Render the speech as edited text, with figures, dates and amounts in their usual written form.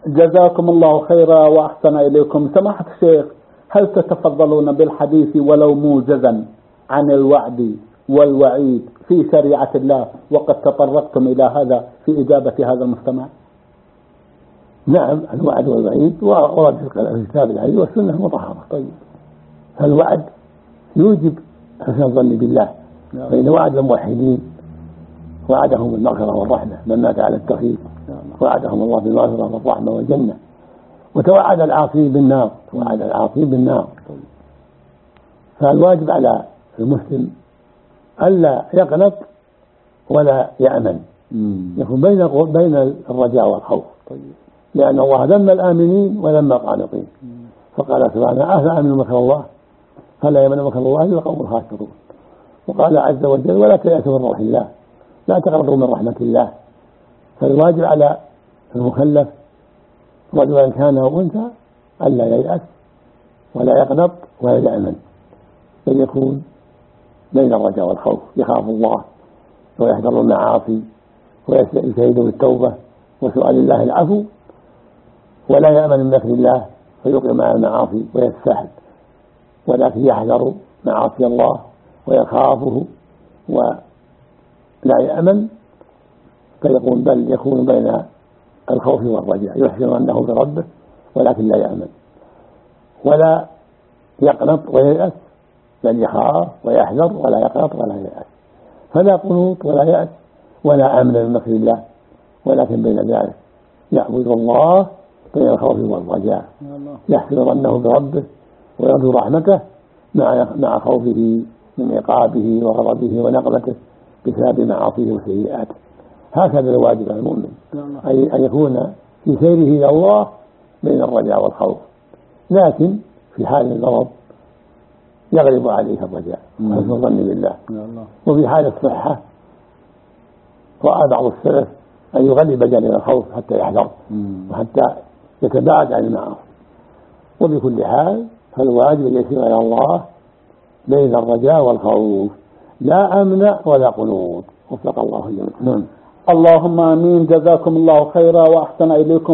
جزاكم الله خيرا وأحسن إليكم. سماحة الشيخ، هل تتفضلون بالحديث ولو موجزا عن الوعد والوعيد في شريعة الله، وقد تطرقتم إلى هذا في إجابة هذا المستمع؟ نعم، الوعد والوعيد ورد في كتاب الله والسنة مطهرة. طيب، فالوعد يوجب حسن الظن بالله، فإن وعد الموحدين وعدهم بالمغفرة والرحمة، من مات على التوحيد وعدهم الله بالمغفرة والرحمة والجنة، وتوعد العاصين بالنار، توعد العاصين بالنار. فالواجب على المسلم ألا يقنط ولا يأمن، يكون بين الرجاء والخوف، لأن الله ذم الآمنين وذم القانطين، فقال سبحانه: أفأمنوا مكر الله فلا يأمن مكر الله إلا القوم الخاسرون. وقال عز وجل: ولا تيأسوا من روح الله، لا تقنطوا من رحمة الله. فالواجب على المكلف رجلا كان أو أنثى ألا ييأس ولا يقنط ولا يأمن، بل يكون بين الرجاء والخوف، يخاف الله ويحذر المعاصي ويجتهد بالتوبة وسؤال الله العفو، ولا يأمن من مكر الله فيقيم على المعاصي ويستحل، ولكن يحذر معاصي الله ويخافه ولا يأمن، فيقول بل يكون بين الخوف والرجاء، يحسن أنه بربه ولكن لا يأمن ولا يقنط وييأس، بل يخاف ويحذر ولا يقنط ولا ييأس. فلا قنوط ولا يأس ولا أمن من مكر الله، ولكن بين ذلك يعبد الله بين الخوف والرجاء، يحسن ظنه بربه ويرجو رحمته مع خوفه من عقابه وغضبه ونقمته بسبب معاصيه وسيئاته. هكذا الواجب على المؤمن، أن يكون في سيره إلى الله بين الرجاء والخوف، لكن في حال المرض يغلب عليه الرجاء وحسن الظن بالله. وفي حال الصحة رأى بعض السلف أن يغلب جانب الخوف حتى يحذر وحتى يتباعد عن المعاصي. وبكل حال فالواجب أن يسير إلى الله بين الرجاء والخوف، لا أمن ولا قنوط. وفق الله جميعا. اللهم آمين. جزاكم الله خيرا وأحسن إليكم.